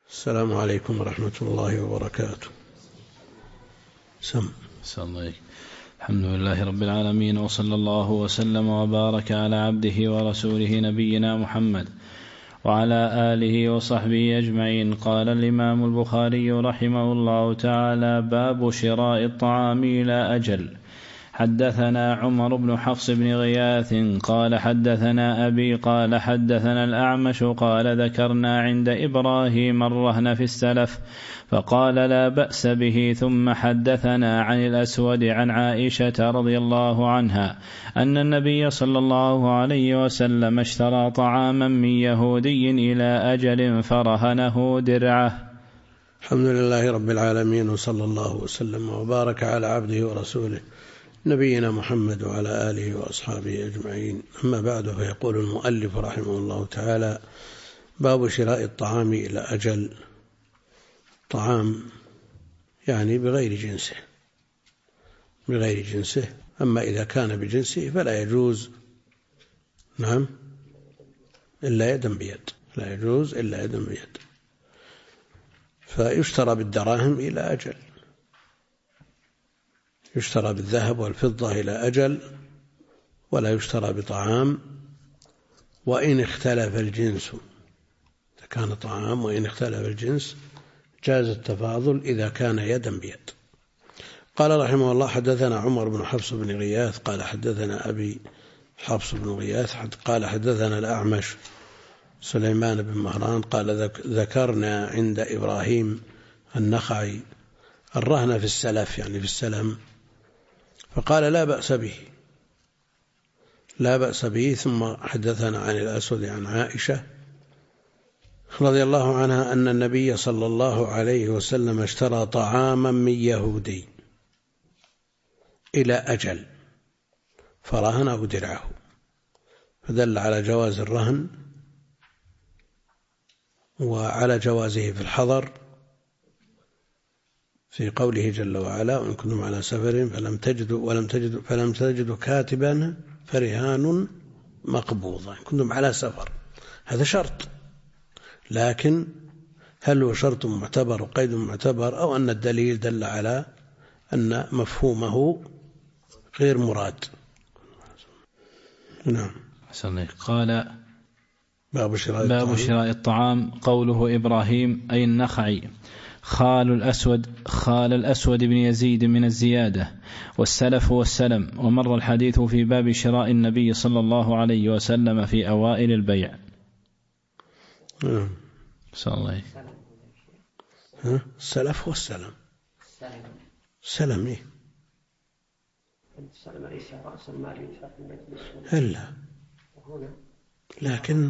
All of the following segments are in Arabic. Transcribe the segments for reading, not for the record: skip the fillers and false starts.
السلام عليكم ورحمة الله وبركاته. الحمد لله رب العالمين، وصلى الله وسلم وبارك على عبده ورسوله نبينا محمد وعلى آله وصحبه أجمعين. قال الإمام البخاري رحمه الله تعالى: باب شراء الطعام إلى أجل. حدثنا عمر بن حفص بن غياث قال حدثنا أبي قال حدثنا الأعمش قال ذكرنا عند إبراهيم الرهن في السلف فقال لا بأس به. ثم حدثنا عن الأسود عن عائشة رضي الله عنها أن النبي صلى الله عليه وسلم اشترى طعاما من يهودي إلى أجل فرهنه درعه. الحمد لله رب العالمين، وصلى الله وسلم وبارك على عبده ورسوله نبينا محمد وعلى آله وأصحابه أجمعين. أما بعد، فيقول المؤلف رحمه الله تعالى: باب شراء الطعام إلى أجل. طعام يعني بغير جنسه، أما إذا كان بجنسه فلا يجوز إلا يدا بيد، لا يجوز إلا يدا بيد. فيشترى بالدراهم إلى أجل، يشترى بالذهب والفضة إلى أجل، ولا يشترى بطعام وإن اختلف الجنس. إذا كان طعام وإن اختلف الجنس جاز التفاضل إذا كان يدا بيد. قال رحمه الله: حدثنا عمر بن حفص بن غياث قال حدثنا أبي حفص بن غياث قال حدثنا الأعمش سليمان بن مهران قال ذكرنا عند إبراهيم النخعي الرهن في السلف، يعني في السلم، فقال لا بأس به. ثم حدثنا عن الأسود عن عائشة رضي الله عنها أن النبي صلى الله عليه وسلم اشترى طعاما من يهودي إلى أجل فرهنه درعه، فدل على جواز الرهن وعلى جوازه في الحضر، في قوله جل وعلا: وإن كنتم على سفر فلم تجدوا كاتبا فرهان مقبوضا. إن كنتم على سفر، هذا شرط، لكن هل هو شرط معتبر وقيد معتبر، أو أن الدليل دل على أن مفهومه غير مراد؟ نعم. قال: باب شراء الطعام. قوله إبراهيم أي النخعي خال الأسود بن يزيد من الزيادة، والسلف والسلم. ومر الحديث في باب شراء النبي صلى الله عليه وسلم في أوائل البيع. السلف والسلم. سلم إلا، لكن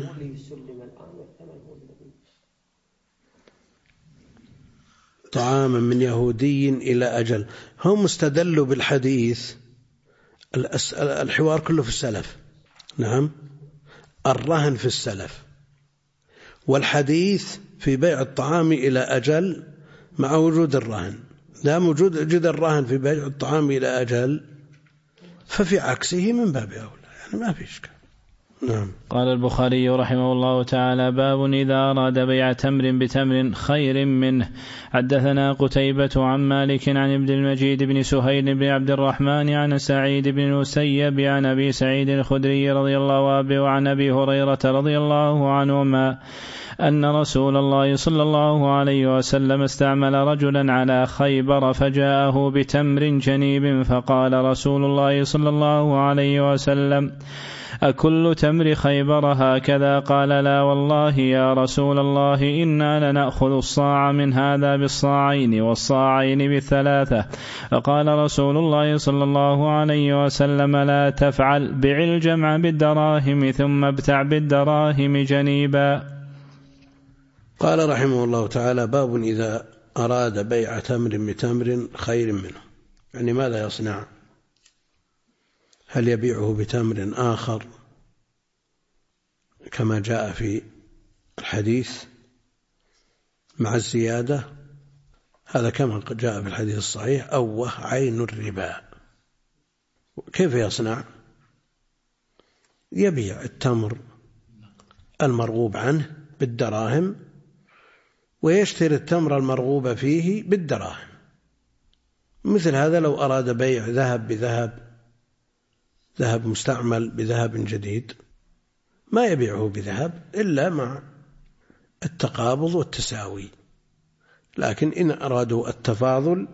طعاما من يهودي إلى أجل. هم استدلوا بالحديث، الحوار كله في السلف، نعم، الرهن في السلف، والحديث في بيع الطعام إلى أجل مع وجود الرهن. دام وجود الرهن في بيع الطعام إلى أجل ففي عكسه من باب أولى، يعني ما في إشكال. نعم. قال البخاري رحمه الله تعالى: باب إذا أراد بيع تمر بتمر خير منه. حدثنا قتيبة عن مالك عن ابن المجيد بن سهيل بن عبد الرحمن عن سعيد بن المسيب عن أبي سعيد الخدري رضي الله عنه وعن أبي هريرة رضي الله عنهما أن رسول الله صلى الله عليه وسلم استعمل رجلا على خيبر فجاءه بتمر جنيب، فقال رسول الله صلى الله عليه وسلم: أكل تمر خيبر هكذا؟ قال: لا والله يا رسول الله، إنا لنأخذ الصاع من هذا بالصاعين والصاعين بالثلاثة. فقال رسول الله صلى الله عليه وسلم: لا تفعل، بع الجمع بالدراهم ثم ابتع بالدراهم جنيبا. قال رحمه الله تعالى: باب إذا أراد بيع تمر بتمر خير منه، يعني ماذا يصنع؟ هل يبيعه بتمر آخر كما جاء في الحديث مع الزيادة؟ هذا كما جاء في الحديث الصحيح: أوه عين الربا. كيف يصنع؟ يبيع التمر المرغوب عنه بالدراهم ويشتري التمر المرغوب فيه بالدراهم. مثل هذا لو أراد بيع ذهب بذهب، ذهب مستعمل بذهب جديد، ما يبيعه بذهب إلا مع التقابض والتساوي، لكن إن أرادوا التفاضل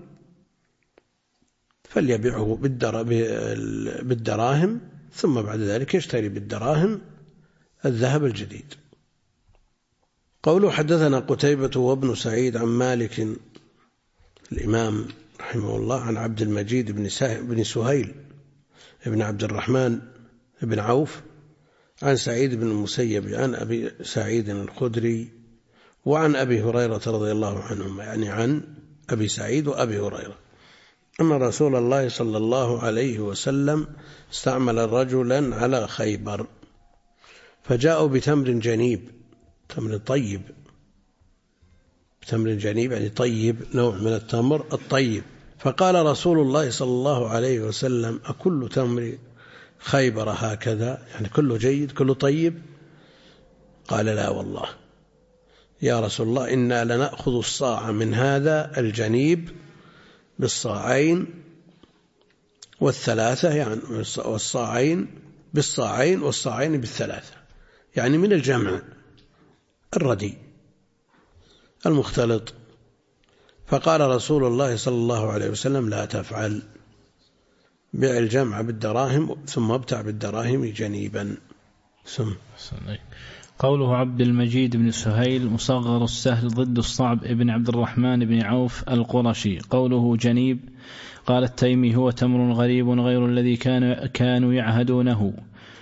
فليبيعه بالدراهم، ثم بعد ذلك يشتري بالدراهم الذهب الجديد. قوله حدثنا قتيبة وابن سعيد عن مالك الإمام رحمه الله عن عبد المجيد بن سهيل بن عبد الرحمن بن عوف عن سعيد بن المسيب عن أبي سعيد الخدري وعن أبي هريرة رضي الله عنهما، يعني عن أبي سعيد وأبي هريرة، أن رسول الله صلى الله عليه وسلم استعمل رجلا على خيبر فجاءوا بتمر جنيب، تمر طيب، تمر جنيب يعني طيب، نوع من التمر الطيب. فقال رسول الله صلى الله عليه وسلم: أكل تمر خيبر هكذا، يعني كله جيد كله طيب؟ قال: لا والله يا رسول الله، إنا لنأخذ الصاع من هذا الجنيب بالصاعين والثلاثة، يعني والصاعين بالصاعين والصاعين بالثلاثة، يعني من الجمع الردي المختلط. فقال رسول الله صلى الله عليه وسلم: لا تفعل، بيع الجمع بالدراهم ثم ابتع بالدراهم جنيبا. قوله عبد المجيد بن سهيل مصغر السهل ضد الصعب ابن عبد الرحمن بن عوف القرشي. قوله جنيب قال التيمي: هو تمر غريب غير الذي كانوا يعهدونه.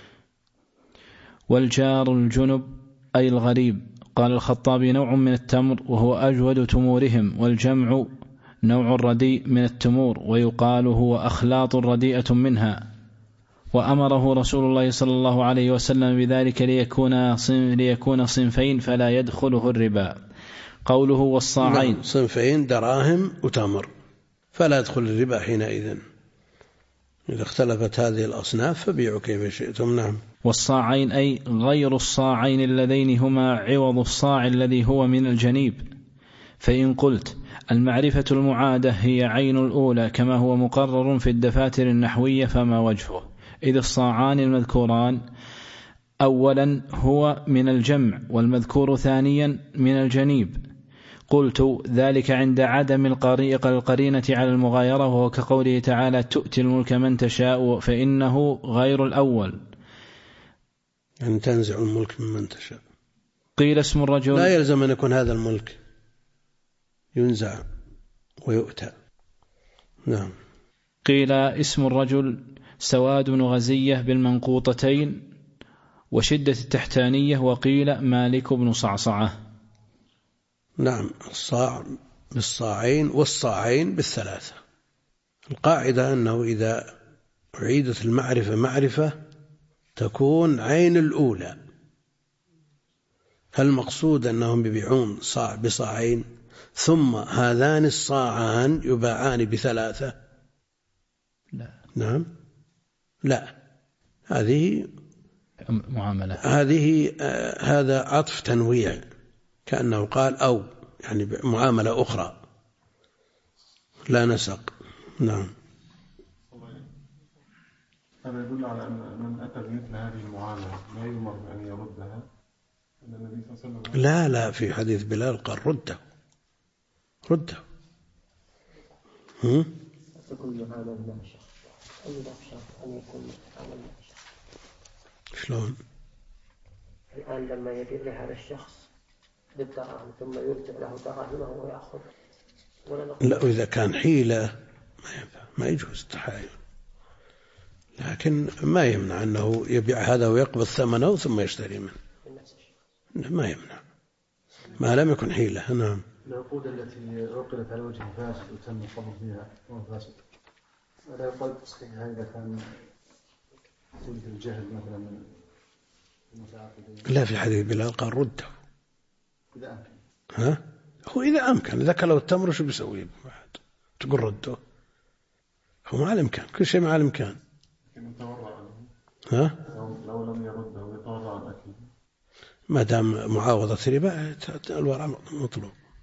والجار الجنب أي الغريب. قال الخطابي: نوع من التمر وهو أجود تمورهم، والجمع نوع الرديء من التمور، ويقال هو أخلاط رديئة منها. وأمره رسول الله صلى الله عليه وسلم بذلك ليكون صنفين فلا يدخله الربا. قوله والصاعين، صنفين دراهم وتمر فلا يدخل الربا حينئذ، إذا اختلفت هذه الأصناف فبيعوا كيف شئتم. نعم. والصاعين أي غير الصاعين اللذين هما عوض الصاع الذي هو من الجنيب. فإن قلت المعرفة المعادة هي عين الأولى كما هو مقرر في الدفاتر النحوية فما وجهه؟ إذ الصاعان المذكوران أولا هو من الجمع، والمذكور ثانيا من الجنيب. قلت ذلك عند عدم القرينة على المغايرة، وهو كقوله تعالى: تؤتي الملك من تشاء، فإنه غير الأول، أن تنزع الملك ممن تشاء. قيل اسم الرجل، لا يلزم أن يكون هذا الملك ينزع ويؤتى. نعم. قيل اسم الرجل سواد غزية بالمنقوطتين وشدة التحتانية، وقيل مالك بن صعصعة. نعم. الصاع بالصاعين والصاعين بالثلاثة. القاعدة أنه إذا أعيدت المعرفة معرفة تكون عين الأولى. هل المقصود أنهم يبيعون صاع بصاعين ثم هذان الصاعان يباعان بثلاثة؟ لا. نعم. لا، هذه معاملة، هذا عطف تنويع، كأنه قال أو، يعني معاملة أخرى لا نسق. نعم. هذا يدل على أن من أتى بمثل هذه المعاملة لا يؤمر بأن يردها. النبي صلى الله عليه وسلم لا، في حديث بلال قال رده. تكون معاملة مع الشخص، أي شرط أن يكون معاملة مع الشخص. شلون؟ الآن لما يبيع لهذا الشخص بالدراهم ثم يرجع له دراهمه ويأخذ، لا، إذا كان حيلة ما ينفع، ما يجوز التحايل، لكن ما يمنع أنه يبيع هذا ويقبض ثمنه ثم يشتري منه، ما يمنع ما لم يكن حيلة. نعم. العقود التي عقدت على وجه فاسد وتم القبض فيها وهو فاسد، ولا يقال تصحيحها إذا كان سلف الجهل مثلا من المتعاقدين؟ لا، في حديث بلال قال رده إذا أمكن. هو إذا أمكن، إذا كلوا التمر شو بيسوي بعد؟ تقول رده، هو مع الإمكان، كل شيء مع الإمكان. لو لم يرده يتورع عن أكله. ما دام معاوضة ربا الورع مطلوب.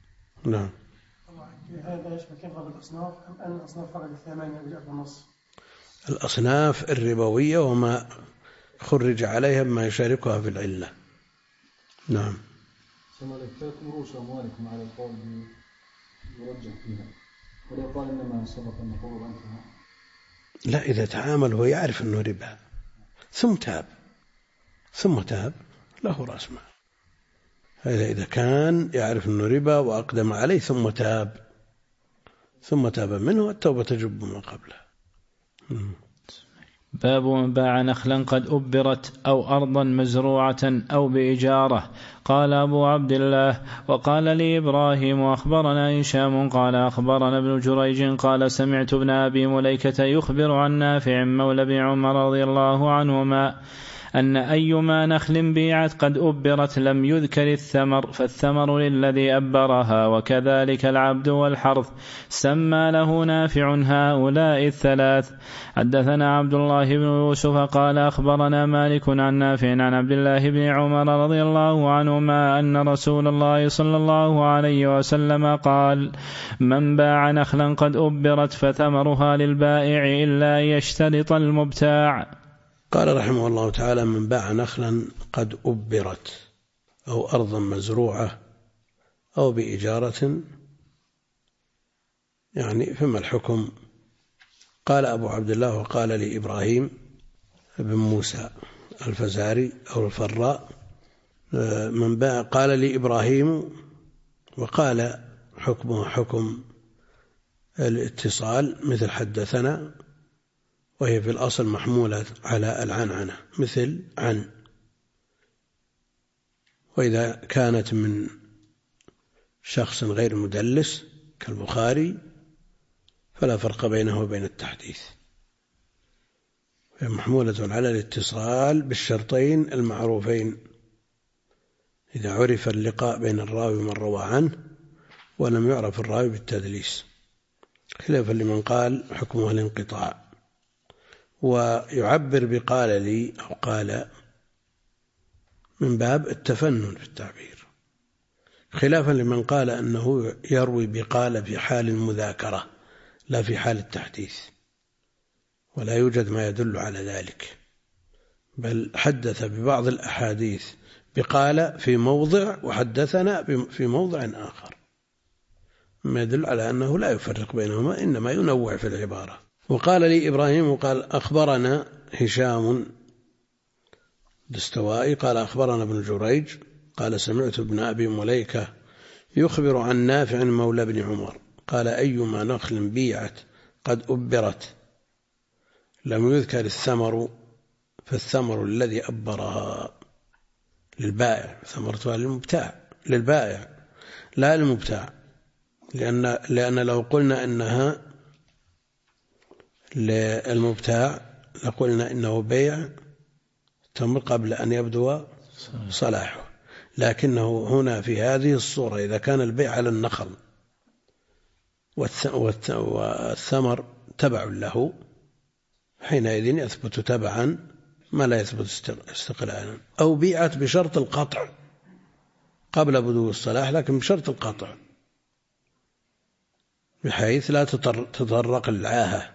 نعم. هذا يشبه كفر الأصناف أم أن الأصناف فقط الثمانية اللي جاء في النص؟ الأصناف الربوية وما خرج عليها ما يشاركها في العلة. نعم. سمالك رؤوس أموالكم على القول يرجح فيها، ولا قال إنما سبق أن نقول أنتها؟ لا، إذا تعامل هو يعرف أنه ربا ثم تاب له رأس مال. هذا إذا كان يعرف أنه ربا وأقدم عليه ثم تاب منه، التوبة تجب ما قبله. باب من باع نخلا قد أبرت أو أرضا مزروعة أو بإجارة. قال أبو عبد الله: وقال لي إبراهيم وأخبرنا هشام قال أخبرنا ابن جريج قال سمعت ابن أبي مليكة يخبر عن نافع مولى بن عمر رضي الله عنهما أن أيما نخل بيعت قد أبرت لم يذكر الثمر، فالثمر للذي أبرها، وكذلك العبد والحرث، سمى له نافع هؤلاء الثلاث. حدثنا عبد الله بن يوسف قال أخبرنا مالك عن نافع عن عبد الله بن عمر رضي الله عنهما أن رسول الله صلى الله عليه وسلم قال: من باع نخلا قد أبرت فثمرها للبائع إلا يشترط المبتاع. قال رحمه الله تعالى: من باع نخلا قد أبرت أو أرضا مزروعة أو بإجارة، يعني فما الحكم؟ قال أبو عبد الله: وقال لي إبراهيم بن موسى الفزاري أو الفراء من باع، قال لي إبراهيم، وقال حكمه حكم الاتصال مثل حدثنا، وهي في الأصل محمولة على العنعنة مثل عن. وإذا كانت من شخص غير مدلس كالبخاري فلا فرق بينه وبين التحديث، هي محمولة على الاتصال بالشرطين المعروفين: إذا عرف اللقاء بين الراوي ومن روى عنه، ولم يعرف الراوي بالتدليس، خلافا لمن قال حكمه الانقطاع. ويعبر بقال لي أو قال من باب التفنن في التعبير، خلافا لمن قال أنه يروي بقال في حال المذاكرة لا في حال التحديث، ولا يوجد ما يدل على ذلك، بل حدث ببعض الأحاديث بقال في موضع وحدثنا في موضع آخر، ما يدل على أنه لا يفرق بينهما، إنما ينوع في العبارة. وقال لي إبراهيم وقال أخبرنا هشام دستوائي قال أخبرنا ابن جريج قال سمعت ابن أبي مليكة يخبر عن نافع مولى بن عمر قال: أيما نخل بيعت قد أبرت لم يذكر الثمر فالثمر الذي أبرها للبائع، ثمرتها للبائع لا للمبتاع، لأن لو قلنا إنها للمبتاع لقلنا إنه بيع تمر قبل أن يبدو صلاحه، لكنه هنا في هذه الصورة إذا كان البيع على النخل والثمر تبع له، حينئذ يثبت تبعا ما لا يثبت استقلالا. أو بيعت بشرط القطع قبل بدو الصلاح، لكن بشرط القطع بحيث لا تتطرق العاهة،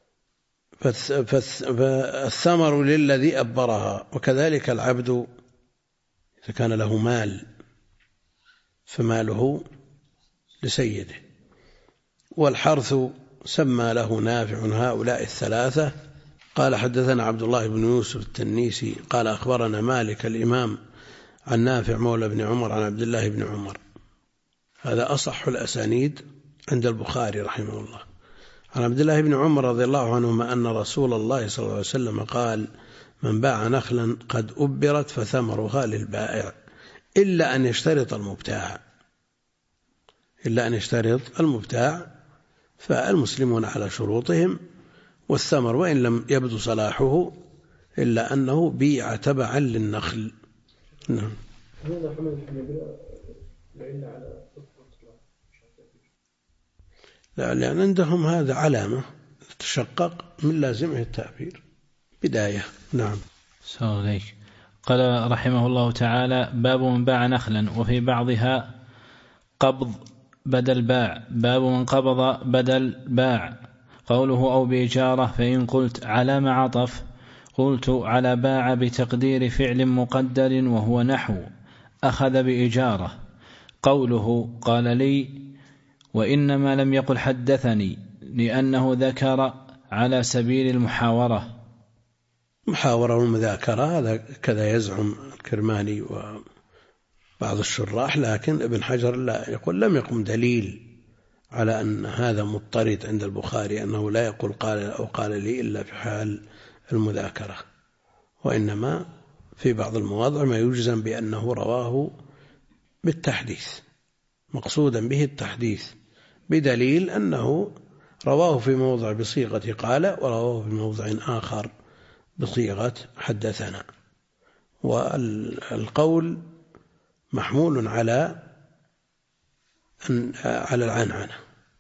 فالثمر للذي أبرها، وكذلك العبد إذا كان له مال فماله لسيده. والحرث سمى له نافع هؤلاء الثلاثة. قال حدثنا عبد الله بن يوسف التنيسي قال أخبرنا مالك الإمام عن نافع مولى بن عمر عن عبد الله بن عمر، هذا أصح الأسانيد عند البخاري رحمه الله، عن عبد الله بن عمر رضي الله عنهما أن رسول الله صلى الله عليه وسلم قال: من باع نخلا قد أبرت فثمرها للبائع إلا أن يشترط المبتاع، فالمسلمون على شروطهم، والثمر وإن لم يبدو صلاحه إلا أنه بيع تبعا للنخل. نعم. لا، لأن عندهم هذا علامة تشقق من لازمه التعبير بداية. نعم. قال رحمه الله تعالى: باب من باع نخلا وفي بعضها قبض بدل باع. باب من قبض بدل باع. قوله أو بإجارة. فإن قلت على ما عطف قلت على باع بتقدير فعل مقدر وهو نحو أخذ بإجارة. قوله قال لي وإنما لم يقل حدثني لأنه ذكر على سبيل المحاورة. محاورة والمذاكرة هذا كذا يزعم الكرماني وبعض الشراح، لكن ابن حجر لا يقول لم يقم دليل على أن هذا مضطرد عند البخاري أنه لا يقول قال أو قال لي إلا في حال المذاكرة، وإنما في بعض المواضع ما يجزم بأنه رواه بالتحديث، مقصودا به التحديث، بدليل أنه رواه في موضع بصيغة قال ورواه في موضع آخر بصيغة حدثنا. والقول محمول على العنعنة،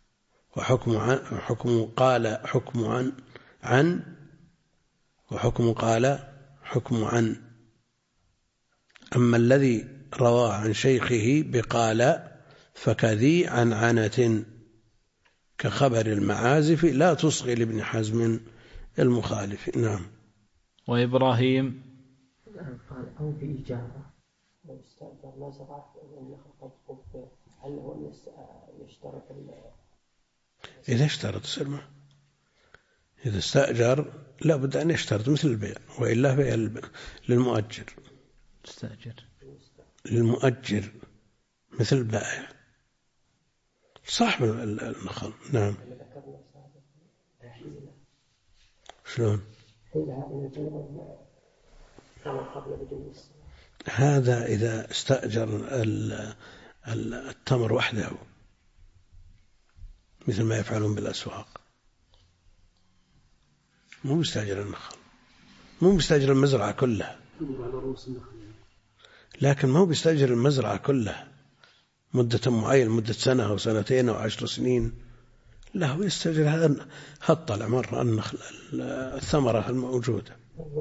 وحكم قال حكم عن وحكم قال حكم عن. أما الذي روى عن شيخه بقال فكذي عنعنة كخبر المعازف لا تصغي لابن حزم المخالف. نعم. وإبراهيم قال أو بإجارة واستأجر مزرعة والنخل قد قبل، هل هو يشترط إذا اشترط سلمة، إذا استأجر لا بد أن يشترط مثل البيع، وإلا بيع للمؤجر، للمؤجر مثل البائع صاحب النخل. نعم. شلون هذا إذا استأجر التمر وحده مثل ما يفعلون بالأسواق، مو مستأجر النخل، مو مستأجر المزرعة كلها، لكن ما هو بيستأجر المزرعة كلها مدة معينة، مدة سنة أو سنتين أو 10 سنين، لا هو يستأجر هذا هطلع مرة النخل الثمرة الموجودة.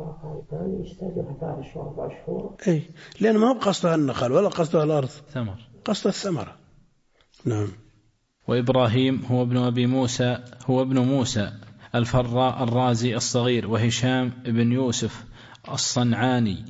يستأجر 4 شهور. أي لأن ما هو قصدها النخل ولا قصدها الأرض، ثمر، قصدها الثمرة. نعم. وإبراهيم هو ابن أبي موسى، هو ابن موسى الفراء الرازي الصغير، وهشام ابن يوسف الصنعاني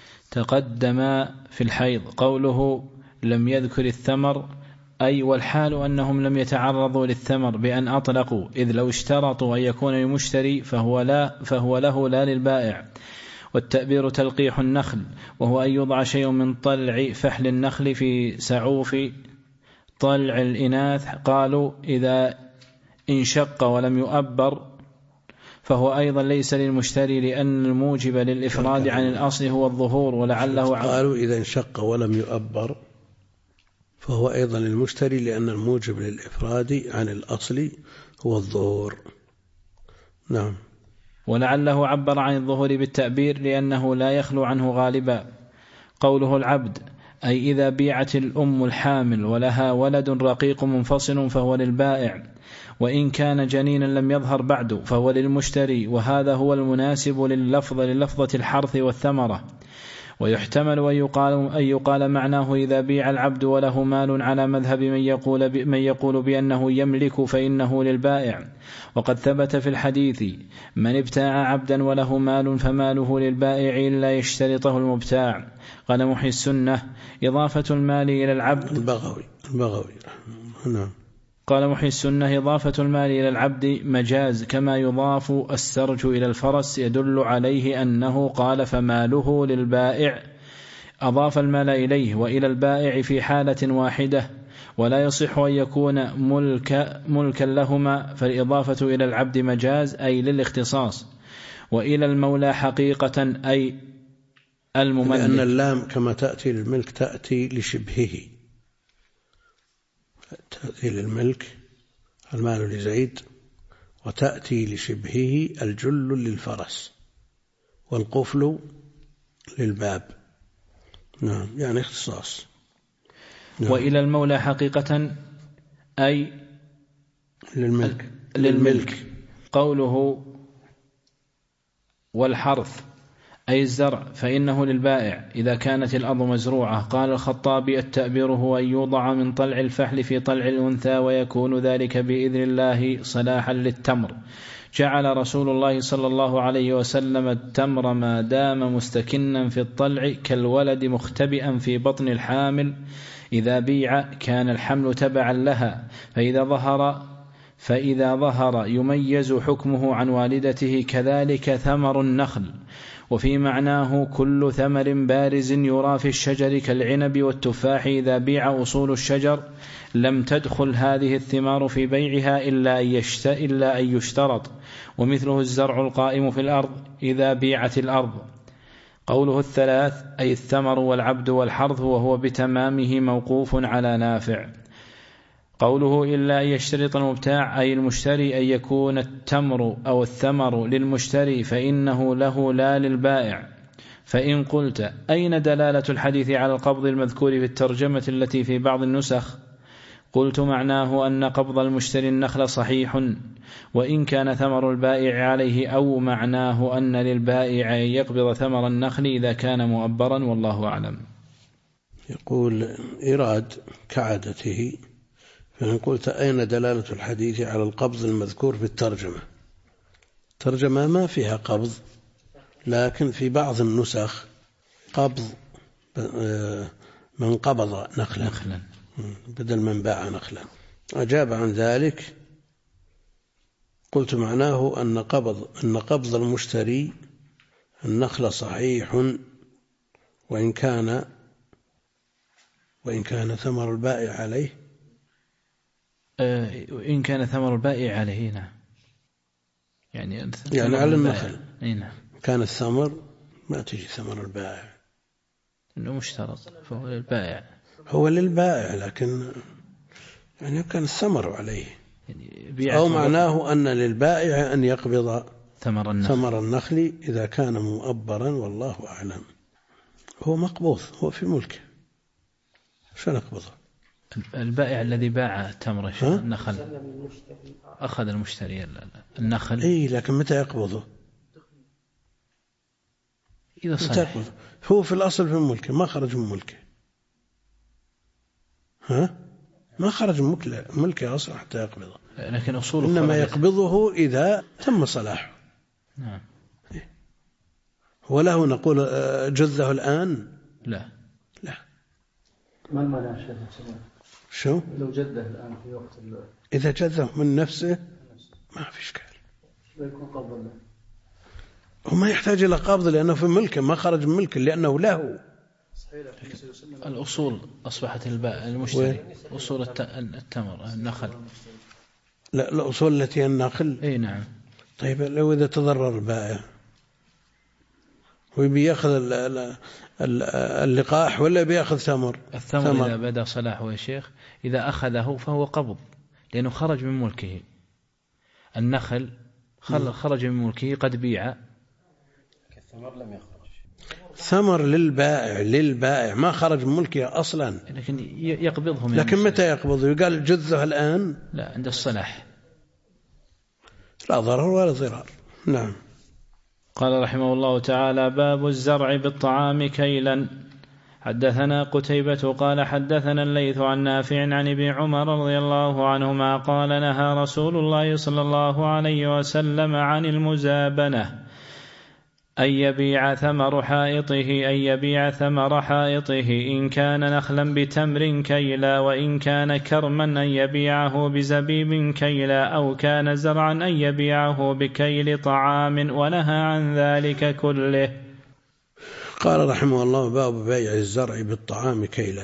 تقدم في الحيض. قوله لم يذكر الثمر أي والحال أنهم لم يتعرضوا للثمر بأن أطلقوا، إذ لو اشترطوا أن يكون المشتري فهو له لا للبائع. والتأبير تلقيح النخل، وهو أن يوضع شيء من طلع فحل النخل في سعوف طلع الإناث. قالوا إذا انشق ولم يؤبر فهو أيضا ليس للمشتري، لأن الموجب للإفراد عن الأصل هو الظهور. ولعله قالوا إذا انشق ولم يؤبر فهو أيضا للمشتري، لأن الموجب للإفراد عن الأصل هو الظهور. نعم. ولعله عبر عن الظهور بالتأبير لأنه لا يخلو عنه غالبا. قوله العبد أي إذا بيعت الأم الحامل ولها ولد رقيق منفصل فهو للبائع، وإن كان جنينا لم يظهر بعد فهو للمشتري، وهذا هو المناسب للفظة الحرث والثمرة. ويحتمل أن يقال معناه إذا بيع العبد وله مال على مذهب من يقول بأنه يملك فإنه للبائع. وقد ثبت في الحديث من ابتاع عبدا وله مال فماله للبائع إلا يشترطه المبتاع. قال محي السنة إضافة المال إلى العبد البغوي. نعم. قال محي السنة إضافة المال إلى العبد مجاز، كما يضاف السرج إلى الفرس، يدل عليه أنه قال فماله للبائع، أضاف المال إليه وإلى البائع في حالة واحدة، ولا يصح أن يكون ملكا لهما، فالإضافة إلى العبد مجاز أي للاختصاص، وإلى المولى حقيقة أي المملك، لأن اللام كما تأتي للملك تأتي لشبهه، تأتي للملك المال لزيد، وتأتي لشبهه الجل للفرس والقفل للباب. نعم، يعني اختصاص. نعم. وإلى المولى حقيقة أي للملك. قوله والحرث أي الزرع، فإنه للبائع إذا كانت الأرض مزروعة. قال الخطابي: التأبير هو أن يوضع من طلع الفحل في طلع الأنثى، ويكون ذلك بإذن الله صلاحا للتمر. جعل رسول الله صلى الله عليه وسلم التمر ما دام مستكنا في الطلع كالولد مختبئا في بطن الحامل، إذا بيع كان الحمل تبعا لها، فإذا ظهر يميز حكمه عن والدته. كذلك ثمر النخل. وفي معناه كل ثمر بارز يرى في الشجر كالعنب والتفاح، إذا بيع أصول الشجر لم تدخل هذه الثمار في بيعها إلا أن يشترط. ومثله الزرع القائم في الأرض إذا بيعت الأرض. قوله الثلاث أي الثمر والعبد والحرث، وهو بتمامه موقوف على نافع. قوله إلا أن يشترط المبتاع أي المشتري أن يكون التمر أو الثمر للمشتري، فإنه له لا للبائع. فإن قلت أين دلالة الحديث على القبض المذكور في الترجمة التي في بعض النسخ؟ قلت معناه أن قبض المشتري النخل صحيح، وإن كان ثمر البائع عليه، أو معناه أن للبائع يقبض ثمر النخل إذا كان مؤبرا، والله أعلم. يقول إيراد كعادته، فإن قلت أين دلالة الحديث على القبض المذكور في الترجمة؟ الترجمة ما فيها قبض، لكن في بعض النسخ قبض من قبض نخلا بدل من باع نخلا. أجاب عن ذلك قلت معناه أن قبض المشتري النخل صحيح، وإن كان ثمر البائع عليه. وإن كان ثمر البائع عليه، نعم، يعني على النخل. نعم. كان الثمر ما تجي ثمر البائع، إنه مشترط، فهو للبائع. هو للبائع، لكن يعني كان الثمر عليه، يعني أو معناه أن للبائع أن يقبض ثمر النخل إذا كان مؤبرا، والله أعلم. هو مقبوض، هو في ملكه، شو نقبضه؟ البائع الذي باع التمر النخل أخذ المشتري النخل، إيه، لكن متى يقبضه؟ إذا صلح. هو في الأصل في ملكه، ما خرج من ملكه، ما خرج من ملكه أصلا حتى يقبضه، لكن أصوله إنما يقبضه إذا تم صلاحه. نعم. وله نقول جذه الآن؟ لا. ما المانع شيخ؟ شو؟ لو جده الآن في وقت إذا جذه من نفسه ما في إشكال، لا يكون قبض له. وما يحتاج إلى قبض لأنه في ملكه، ما خرج من ملكه لأنه له. الأصول أصبحت المشتري، أصول التمر النخل. لا، الأصول التي النخل. أي نعم. طيب لو إذا تضرر البائع ويبي يأخذ اللقاح ولا بيأخذ ثمر؟ الثمر إذا بدأ صلاحه يا شيخ، إذا أخذه فهو قبض لأنه خرج من ملكه. النخل خرج من ملكه، قد بيع. الثمر لم يخرج، ثمر للبائع ما خرج من ملكه أصلا، لكن يقبضه من لكن متى يقبضه؟ يقال جذه الآن؟ لا، عند الصلاح. لا ضرر ولا ضرار. نعم. قال رحمه الله تعالى: باب الزرع بالطعام كيلا. حدثنا قتيبة قال حدثنا الليث عن نافع عن ابن عمر رضي الله عنهما قال: نهى رسول الله صلى الله عليه وسلم عن المزابنة، أن يبيع ثمر حائطه إن كان نخلا بتمر كيلا، وإن كان كرما أن يبيعه بزبيب كيلا، أو كان زرعا أن يبيعه بكيل طعام، ونهى عن ذلك كله. قال رحمه الله: باب بيع الزرع بالطعام كيلا.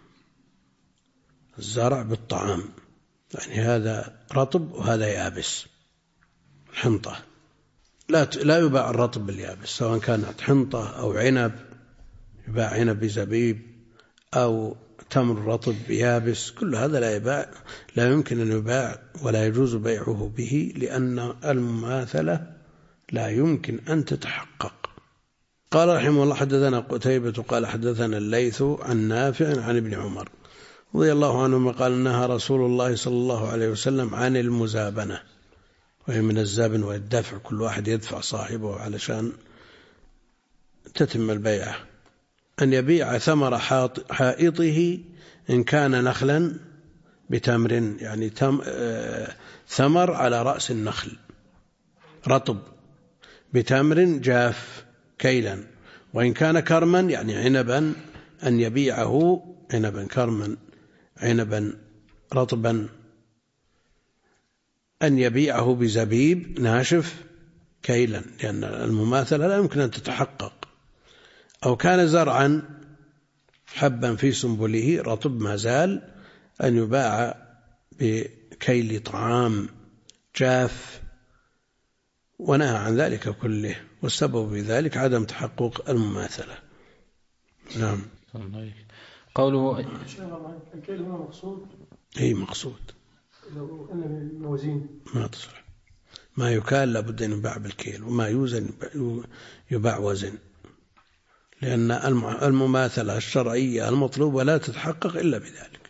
الزرع بالطعام يعني هذا رطب وهذا يابس، حنطة. لا يباع الرطب باليابس، سواء كانت حنطة أو عنب، يباع عنب بزبيب أو تمر رطب يابس، كل هذا لا يباع، لا يمكن أن يباع ولا يجوز بيعه به، لأن المماثلة لا يمكن أن تتحقق. قال رحمه الله: حدثنا قتيبة قال حدثنا الليث عن نافع عن ابن عمر رضي الله عنهما قال: نهى رسول الله صلى الله عليه وسلم عن المزابنة، وهي من الزبن والدفع، كل واحد يدفع صاحبه علشان تتم البيعة، أن يبيع ثمر حائطه إن كان نخلا بتمر، يعني ثمر على رأس النخل رطب بتمر جاف كيلا، وإن كان كرما يعني عنبا أن يبيعه عنبا كرما عنبا رطبا أن يبيعه بزبيب ناشف كيلا، لأن المماثلة لا يمكن أن تتحقق. أو كان زرعا حبا في سنبله رطب ما زال أن يباع بكيل طعام جاف، ونهى عن ذلك كله، والسبب في ذلك عدم تحقق المماثلة. نعم. قوله الكيل هنا مقصود؟ أي مقصود. لو أن الموازين ما تصلح، ما يكال لابد أن يباع بالكيل، وما يوزن يباع وزن، لأن المماثلة الشرعية المطلوبة لا تتحقق إلا بذلك.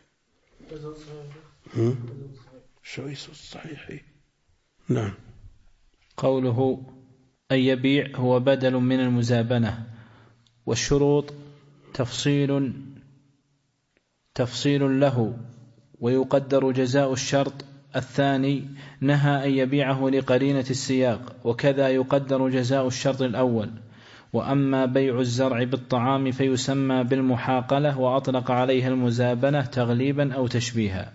شوي صحيح. نعم. قوله أن يبيع هو بدل من المزابنة، والشروط تفصيل له، ويقدر جزاء الشرط الثاني نهى أن يبيعه لقرينة السياق، وكذا يقدر جزاء الشرط الأول. وأما بيع الزرع بالطعام فيسمى بالمحاقلة، وأطلق عليها المزابنة تغليبا أو تشبيها.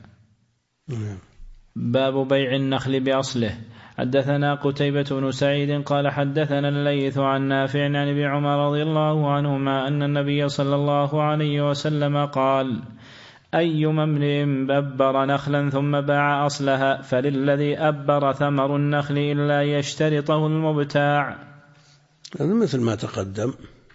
باب بيع النخل بأصله. حدثنا قتيبة بن سعيد قال حدثنا الليث عن نافع عن ابن عمر رضي الله عنهما أن النبي صلى الله عليه وسلم قال: أيما امرئ ببر نخلا ثم باع أصلها فللذي أبر ثمر النخل إلا يشترطه المبتاع. هذا مثل ما تقدم،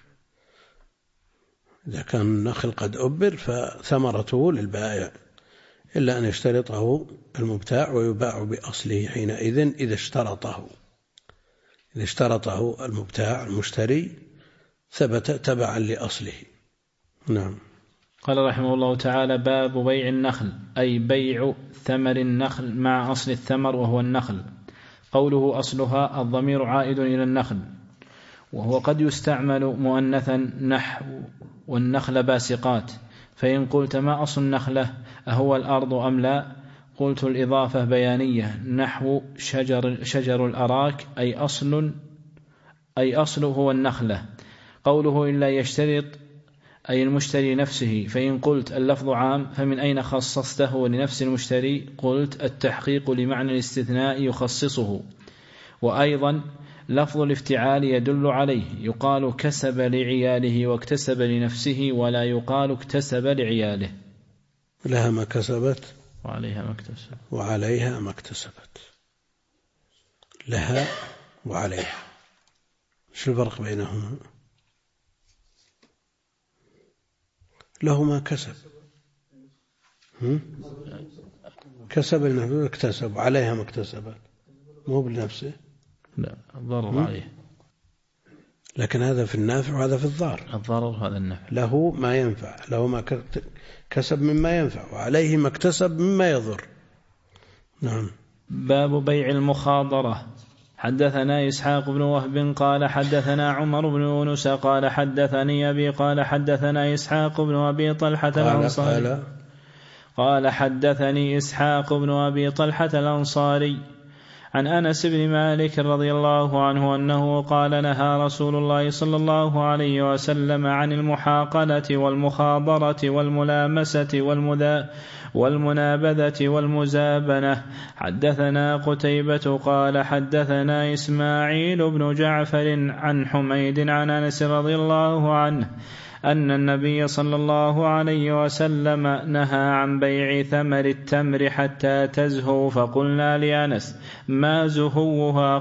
إذا كان النخل قد أبر فثمرته للبائع إلا أن يشترطه المبتاع ويباع بأصله حينئذ إذا اشترطه المبتاع المشتري ثبت تبعا لأصله. نعم. قال رحمه الله تعالى: باب بيع النخل، أي بيع ثمر النخل مع أصل الثمر وهو النخل. قوله أصلها الضمير عائد إلى النخل، وهو قد يستعمل مؤنثا نحو والنخل باسقات، فإن قلت ما أصل النخلة أهو الأرض أم لا، قلت الإضافة بيانية نحو شجر الأراك أي أصل هو النخلة. قوله إلا يشترط أي المشتري نفسه، فإن قلت اللفظ عام فمن أين خصصته لنفس المشتري، قلت التحقيق لمعنى الاستثناء يخصصه. وأيضا لفظ الافتعال يدل عليه، يقال كسب لعياله واكتسب لنفسه، ولا يقال اكتسب لعياله. لها ما كسبت وعليها ما اكتسبت. لها وعليها، شو الفرق بينهما؟ له ما كسب، كسب لنفسه اكتسب، وعليها ما اكتسبت، مو بنفسه، لا الضرر عليه. لكن هذا في النافع وهذا في الضار. الضرر هذا النفع، له ما ينفع، له ما كسب مما ينفع، وعليه ما اكتسب مما يضر. نعم. باب بيع المخاضرة. حدثنا إسحاق بن وهب قال حدثنا عمر بن يونس قال حدثني أبي قال حدثنا إسحاق بن أبي طلحة الأنصاري قال حدثني إسحاق بن أبي طلحة الأنصاري عن أنس بن مالك رضي الله عنه أنه قال: نهى رسول الله صلى الله عليه وسلم عن المحاقلة والمخاضرة والملامسة والمنابذة والمزابنة. حدثنا قتيبة قال حدثنا إسماعيل بن جعفر عن حميد عن أنس رضي الله عنه أن النبي صلى الله عليه وسلم نهى عن بيع ثمر التمر حتى تزهو، فقلنا لأنس: ما زهوها؟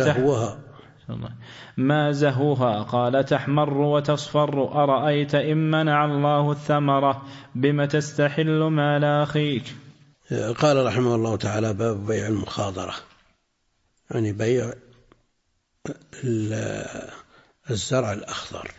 قال تحمر وتصفر، أرأيت إن منع الله الثمرة بما تستحل مال أخيك. قال رحمه الله تعالى: باب بيع المخاضرة، يعني بيع الزرع الأخضر،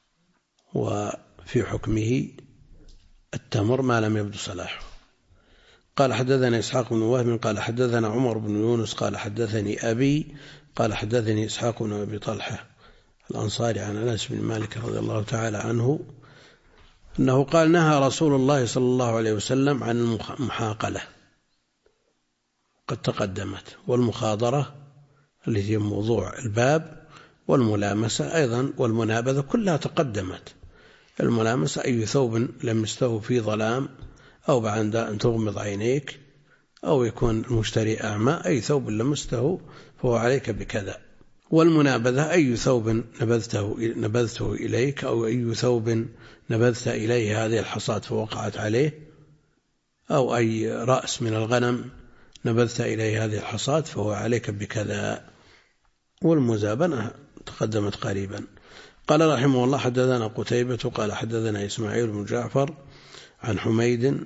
وفي حكمه التمر ما لم يبدو صلاحه. قال حدثنا إسحاق بن وهب قال حدثنا عمر بن يونس قال حدثني أبي قال حدثني إسحاق بن أبي طلحة الأنصاري عن أنس بن مالك رضي الله تعالى عنه أنه قال: نهى رسول الله صلى الله عليه وسلم عن المحاقلة، قد تقدمت، والمخاضرة التي هي موضوع الباب، والملامسة أيضا، والمنابذة كلها تقدمت. الملامسة أي ثوب لمسته في ظلام أو بعد أن تغمض عينيك أو يكون المشتري أعمى، أي ثوب لمسته فهو عليك بكذا. والمنابذة أي ثوب نبذته إليك، أو أي ثوب نبذت إليه هذه الحصاة فوقعت عليه، أو أي رأس من الغنم نبذت إليه هذه الحصاة فهو عليك بكذا. والمزابنة تقدمت قريبا. قال رحمه الله: حدثنا قتيبة قال حدثنا إسماعيل بن جعفر عن حميد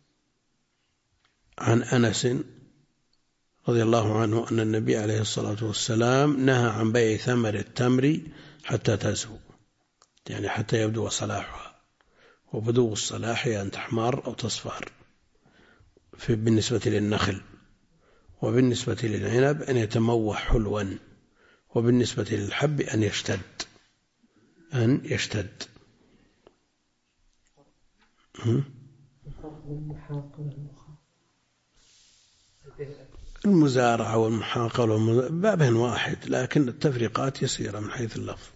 عن أنس رضي الله عنه أن النبي عليه الصلاة والسلام نهى عن بيع ثمر التمر حتى تزهو، يعني حتى يبدو صلاحها، وبدو الصلاح أن تحمر أو تصفر بالنسبة للنخل، وبالنسبة للعنب أن يتموح حلوا، وبالنسبة للحب أن يشتد. المزارعة والمحاقلة بابهن واحد، لكن التفريقات يسيرة من حيث اللفظ.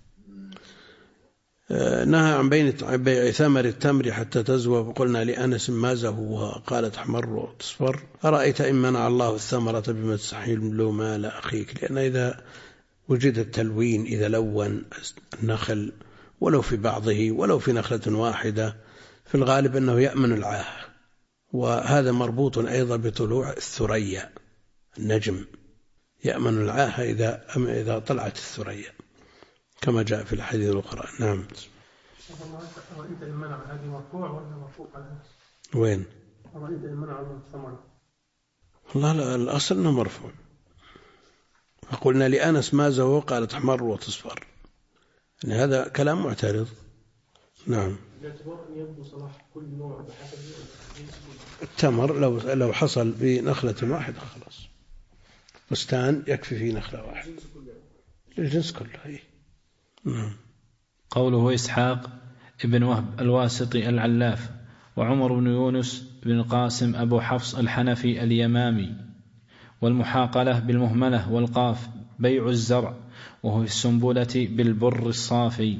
نهى عن بيع ثمر التمر حتى تزوى، فقلنا لأنس: ما زهوها؟ قال: تحمر وتصفر. أرأيت إن منع الله الثمرة بما تستحيل له مال أخيك؟ لأن إذا وجد التلوين، إذا لون النخل ولو في بعضه ولو في نخلة واحدة، في الغالب أنه يأمن العاهة، وهذا مربوط أيضا بطلوع الثريا، النجم يأمن العاهة إذا طلعت الثريا كما جاء في الحديث الأخرى. نعم. أرأيت إن منع هذه مرفوع ولا مرفوع على الناس؟ وين؟ أرأيت إن منع الثمرة. والله لا، الأصل أنه مرفوع. فقلنا لأنس: ما زهو؟ قال: تحمر وتصفر. يعني هذا كلام معترض. نعم. باعتبار أن يبدو صلاح كل نوع بحسب التمر لو حصل بنخلة واحدة خلاص، بستان يكفي فيه نخلة واحدة للجنس كله. نعم. قوله إسحاق ابن وهب الواسطي العلاف، وعمر بن يونس بن القاسم أبو حفص الحنفي اليمامي. والمحاقلة بالمهملة والقاف بيع الزرع، وهو في السنبلة بالبر الصافي.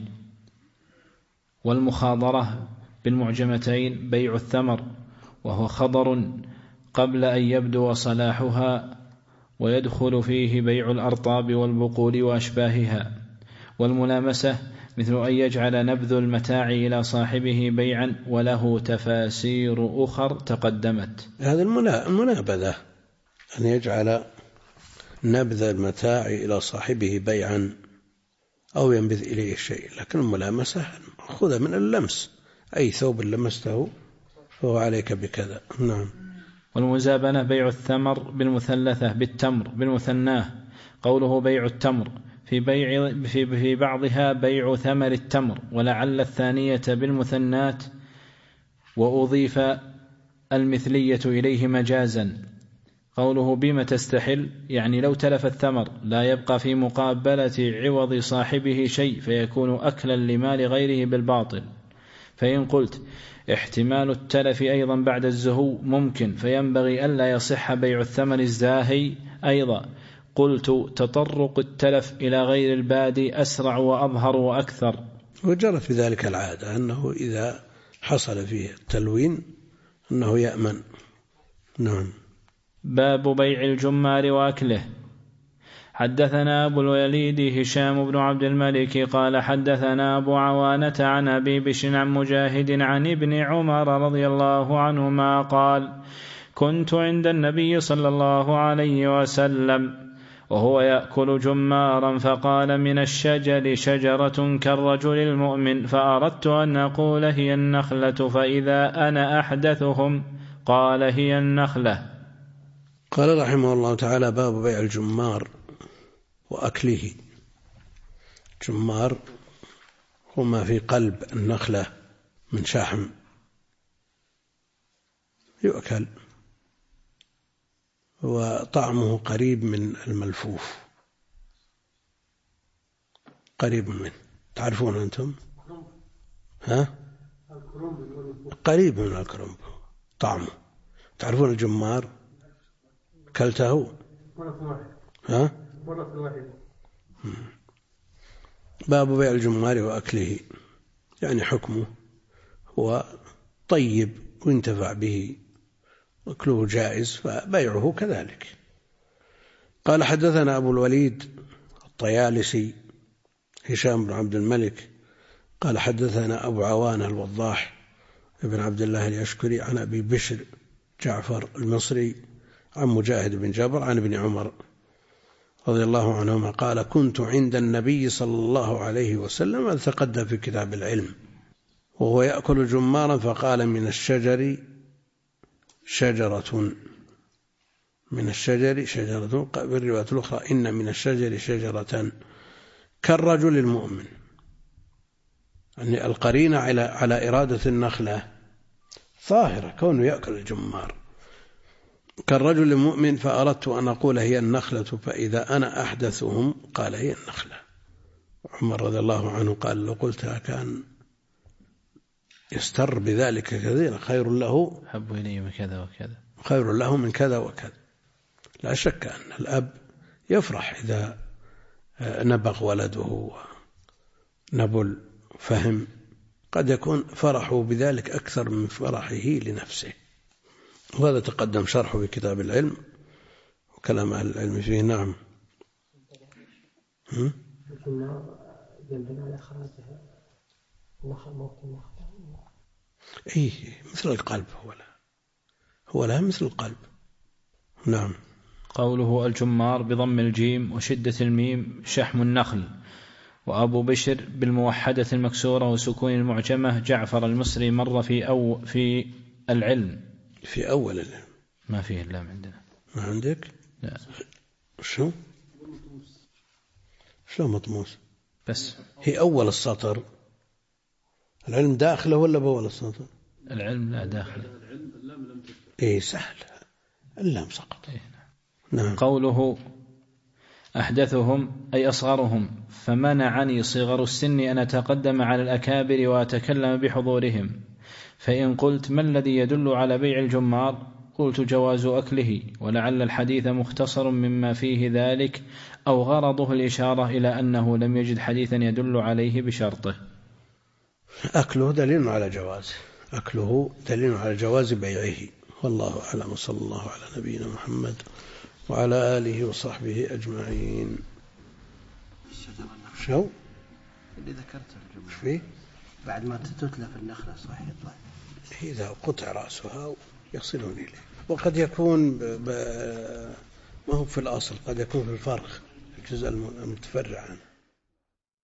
والمخاضرة بالمعجمتين بيع الثمر، وهو خضر قبل أن يبدو صلاحها، ويدخل فيه بيع الأرطاب والبقول وأشباهها. والملامسة مثل أن يجعل نبذ المتاع إلى صاحبه بيعا، وله تفاسير أخر تقدمت. هذا المنابذة، أن يجعل نبذ المتاع إلى صاحبه بيعا أو ينبذ إليه شيء، لكن الملامسة خذ من اللمس، أي ثوب لمسته فهو عليك بكذا. نعم. والمزابنة بيع بالمثلثة بالتمر بالمثناه. قوله بيع التمر في بعضها بيع ثمر التمر، ولعل الثانية بالمثنات، وأضيف المثلية إليه مجازا. قوله بما تستحل، يعني لو تلف الثمر لا يبقى في مقابلة عوض صاحبه شيء، فيكون أكلا لمال غيره بالباطل. فإن قلت احتمال التلف أيضا بعد الزهو ممكن، فينبغي ألا يصح بيع الثمن الزاهي أيضا. قلت تطرق التلف إلى غير البادي أسرع وأظهر وأكثر. وجرت في ذلك العادة أنه إذا حصل فيه التلوين أنه يأمن. نعم. باب بيع الجمار وأكله. حدثنا أبو الوليد هشام بن عبد الملك قال حدثنا أبو عوانة عن أبي بشر عن مجاهد عن ابن عمر رضي الله عنهما قال: كنت عند النبي صلى الله عليه وسلم وهو يأكل جمارا، فقال: من الشجر شجرة كالرجل المؤمن، فأردت أن أقول هي النخلة، فإذا أنا أحدثهم قال: هي النخلة. قال رحمه الله تعالى: باب بيع الجمار وأكله. جمار هو ما في قلب النخلة من شحم يؤكل، وطعمه قريب من الملفوف، قريب منه. تعرفون أنتم؟ ها؟ قريب من الكرنب طعمه. تعرفون الجمار؟ كلته؟ ها؟ باب بيع الجمار وأكله، يعني حكمه هو طيب وينتفع به، أكله جائز فبيعه كذلك. قال حدثنا أبو الوليد الطيالسي هشام بن عبد الملك قال حدثنا أبو عوانة الوضاح ابن عبد الله اليشكري عن أبي بشر جعفر المصري عن مجاهد بن جبر عن ابن عمر رضي الله عنهما قال كنت عند النبي صلى الله عليه وسلم أتقدم في كتاب العلم وهو يأكل جمارا فقال من الشجر شجرة، من الشجر شجرة. بالرواية الأخرى إن من الشجر شجرة كالرجل المؤمن، يعني القرينة على إرادة النخلة ظاهرة كونه يأكل الجمار. كالرجل المؤمن فأردت أن أقول هي النخلة فإذا أنا أحدثهم قال هي النخلة. عمر رضي الله عنه قال لو قلتها كان يستر بذلك كثيرا، خير له حب إلي من كذا وكذا، خير له من كذا وكذا. لا شك أن الأب يفرح إذا نبغ ولده ونبل فهم، قد يكون فرحه بذلك أكثر من فرحه لنفسه. وهذا تقدم شرحه في كتاب العلم وكلام أهل العلم فيه. نعم. إيه مثل القلب، هو لا مثل القلب. نعم. قوله الجمار بضم الجيم وشدة الميم شحم النخل. وأبو بشر بالموحدة المكسورة وسكون المعجمة جعفر المصري مر في العلم، في أول العلم ما فيه اللام عندنا. ما عندك؟ لا. شو مطموس؟ بس هي أول السطر. العلم داخله ولا بأول السطر؟ العلم لا داخله. إيه سهل، اللام سقط. إيه. نعم. قوله أحدثهم أي أصغرهم، فمنعني صغر السن أن أتقدم على الأكابر وأتكلم بحضورهم. فإن قلت ما الذي يدل على بيع الجمار قلت جواز أكله، ولعل الحديث مختصر مما فيه ذلك أو غرضه الإشارة إلى أنه لم يجد حديثا يدل عليه بشرطه. أكله دليل على جواز، أكله دليل على جواز بيعه. والله أعلم، صلى الله على نبينا محمد وعلى آله وصحبه أجمعين. شو اللي ذكرته الجمعة فيه بعد ما تتلف النخلة صحيح يطلع إذا قطع رأسها يصلون إليه. وقد يكون ما هو في الأصل، قد يكون في الفرخ الجزء المتفرع عنه.